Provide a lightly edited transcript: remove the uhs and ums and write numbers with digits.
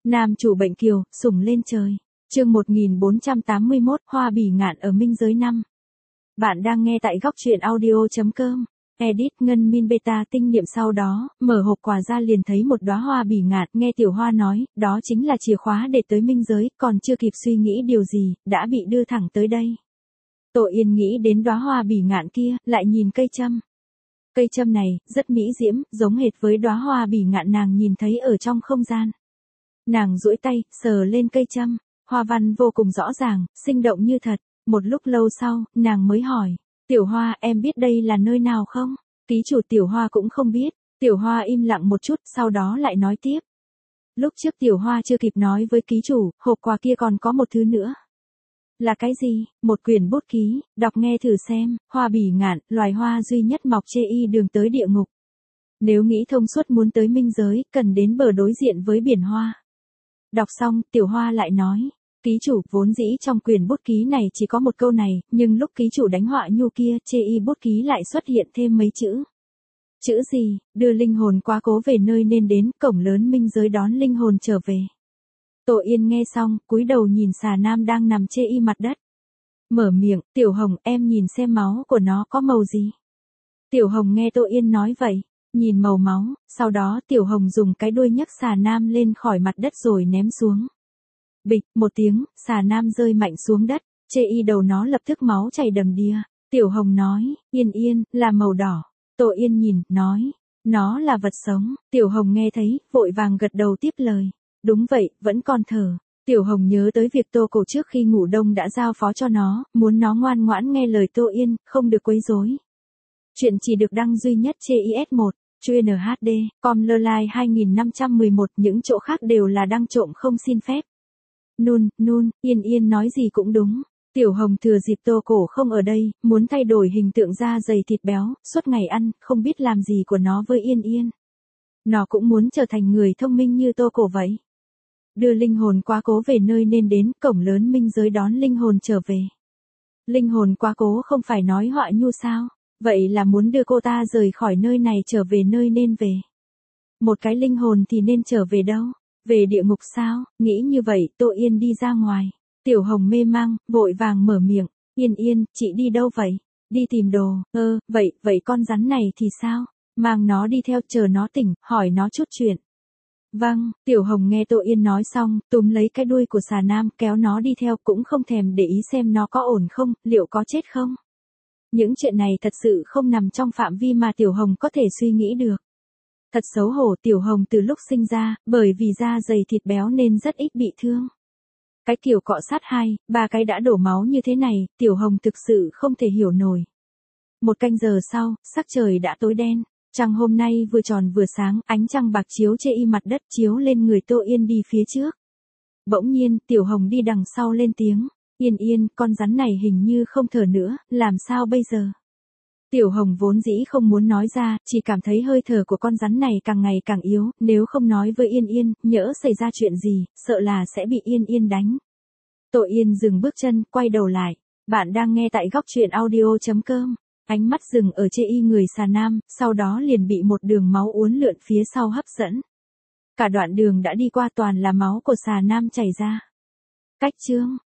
Nam chủ bệnh kiều, sủng lên trời. Chương 1481, Hoa bỉ ngạn ở minh giới 5. Bạn đang nghe tại góc truyện audio.com. Edit Ngân Min Beta tinh niệm sau đó, mở hộp quà ra liền thấy một đóa hoa bỉ ngạn, nghe Tiểu Hoa nói, đó chính là chìa khóa để tới minh giới, còn chưa kịp suy nghĩ điều gì, đã bị đưa thẳng tới đây. Tổ Yên nghĩ đến đóa hoa bỉ ngạn kia, lại nhìn cây châm. Cây châm này, rất mỹ diễm, giống hệt với đóa hoa bỉ ngạn nàng nhìn thấy ở trong không gian. Nàng duỗi tay, sờ lên cây châm, hoa văn vô cùng rõ ràng, sinh động như thật. Một lúc lâu sau, nàng mới hỏi, Tiểu Hoa, em biết đây là nơi nào không? Ký chủ Tiểu Hoa cũng không biết. Tiểu Hoa im lặng một chút, sau đó lại nói tiếp. Lúc trước Tiểu Hoa chưa kịp nói với ký chủ, hộp quà kia còn có một thứ nữa. Là cái gì? Một quyển bút ký, đọc nghe thử xem. Hoa bỉ ngạn, loài hoa duy nhất mọc chê y đường tới địa ngục. Nếu nghĩ thông suốt muốn tới minh giới, cần đến bờ đối diện với biển hoa. Đọc xong, Tiểu Hoa lại nói, ký chủ, vốn dĩ trong quyển bút ký này chỉ có một câu này, nhưng lúc ký chủ đánh họa nhu kia, chê y bút ký lại xuất hiện thêm mấy chữ. Chữ gì? Đưa linh hồn quá cố về nơi nên đến, cổng lớn minh giới đón linh hồn trở về. Tổ Yên nghe xong, cúi đầu nhìn xà nam đang nằm chê y mặt đất. Mở miệng, Tiểu Hồng, em nhìn xem máu của nó có màu gì? Tiểu Hồng nghe Tổ Yên nói vậy, nhìn màu máu, sau đó Tiểu Hồng dùng cái đuôi nhấc xà nam lên khỏi mặt đất rồi ném xuống. Bịch, một tiếng, xà nam rơi mạnh xuống đất, chê y đầu nó lập tức máu chảy đầm đìa. Tiểu Hồng nói, Yên Yên, là màu đỏ. Tổ Yên nhìn, nói, nó là vật sống. Tiểu Hồng nghe thấy, vội vàng gật đầu tiếp lời. Đúng vậy, vẫn còn thở. Tiểu Hồng nhớ tới việc Tô Cổ trước khi ngủ đông đã giao phó cho nó, muốn nó ngoan ngoãn nghe lời Tô Yên, không được quấy rối. Chuyện chỉ được đăng duy nhất trên IS1, chuyên HD, com Lơ 2511, những chỗ khác đều là đăng trộm không xin phép. Yên Yên nói gì cũng đúng. Tiểu Hồng thừa dịp Tô Cổ không ở đây, muốn thay đổi hình tượng da dày thịt béo, suốt ngày ăn, không biết làm gì của nó với Yên Yên. Nó cũng muốn trở thành người thông minh như Tô Cổ vậy. Đưa linh hồn quá cố về nơi nên đến, cổng lớn minh giới đón linh hồn trở về. Linh hồn quá cố không phải nói họa nhu sao? Vậy là muốn đưa cô ta rời khỏi nơi này trở về nơi nên về. Một cái linh hồn thì nên trở về đâu? Về địa ngục sao? Nghĩ như vậy, Tô Yên đi ra ngoài. Tiểu Hồng mê mang, vội vàng mở miệng. Yên Yên, chị đi đâu vậy? Đi tìm đồ. Vậy con rắn này thì sao? Mang nó đi theo, chờ nó tỉnh, hỏi nó chút chuyện. Vâng, Tiểu Hồng nghe Tô Yên nói xong, túm lấy cái đuôi của xà nam, kéo nó đi theo, cũng không thèm để ý xem nó có ổn không, liệu có chết không. Những chuyện này thật sự không nằm trong phạm vi mà Tiểu Hồng có thể suy nghĩ được. Thật xấu hổ, Tiểu Hồng từ lúc sinh ra, bởi vì da dày thịt béo nên rất ít bị thương. Cái kiểu cọ sát 2-3 cái đã đổ máu như thế này, Tiểu Hồng thực sự không thể hiểu nổi. Một canh giờ sau, sắc trời đã tối đen. Trăng hôm nay vừa tròn vừa sáng, ánh trăng bạc chiếu chê y mặt đất, chiếu lên người Tô Yên đi phía trước. Bỗng nhiên, Tiểu Hồng đi đằng sau lên tiếng. Yên Yên, con rắn này hình như không thở nữa, làm sao bây giờ? Tiểu Hồng vốn dĩ không muốn nói ra, chỉ cảm thấy hơi thở của con rắn này càng ngày càng yếu, nếu không nói với Yên Yên, nhỡ xảy ra chuyện gì, sợ là sẽ bị Yên Yên đánh. Tổ Yên dừng bước chân, quay đầu lại. Bạn đang nghe tại góc truyện audio.com. Ánh mắt dừng ở chê y người xà nam, sau đó liền bị một đường máu uốn lượn phía sau hấp dẫn. Cả đoạn đường đã đi qua toàn là máu của xà nam chảy ra. Cách chương